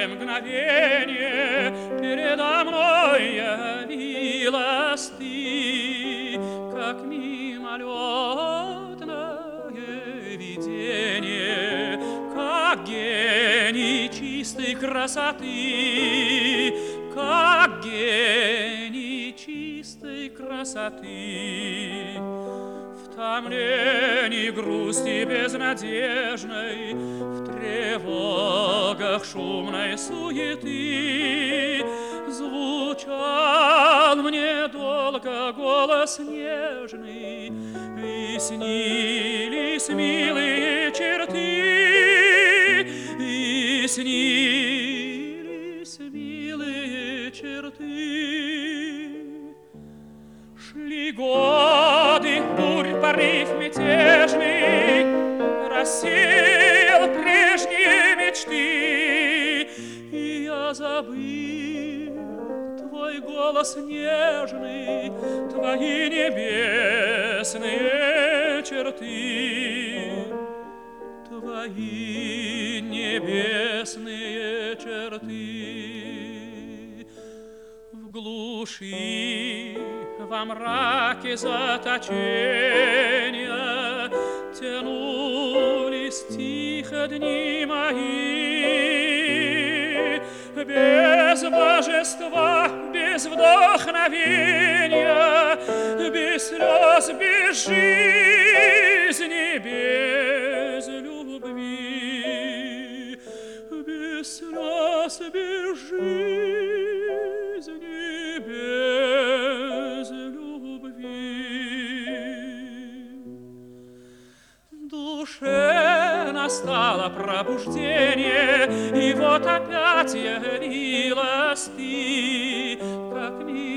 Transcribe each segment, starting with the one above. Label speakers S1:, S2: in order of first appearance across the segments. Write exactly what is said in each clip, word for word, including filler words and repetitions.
S1: краткое мгновение передо мной явилась ты, как мимолетное видение, как гений чистой красоты, как гений чистой красоты. В томлении грусти безнадежной, в тревогах шумной суеты звучал мне долго голос нежный, и снились милые черты, и снились милые черты. Шли годы, бурь, порыв мятежный рассеял прежние мечты, и я забыл твой голос нежный, твои небесные черты, твои небесные черты. В глуши, во мраке заточения тянулись тихо дни мои, без божества, без вдохновения, без слез, без жизни, без любви, без слез, без жизни, без любви. В душе настало пробуждение, и вот опять явилась ты, как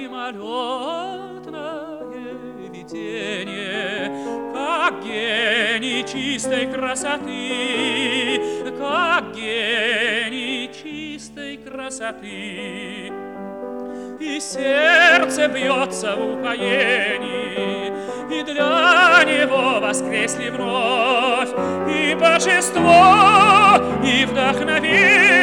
S1: мимолетное видение, как гений чистой красоты, как гений чистой красоты. И сердце бьется в упоении, и для него воскресли вновь и божество, и вдохновение,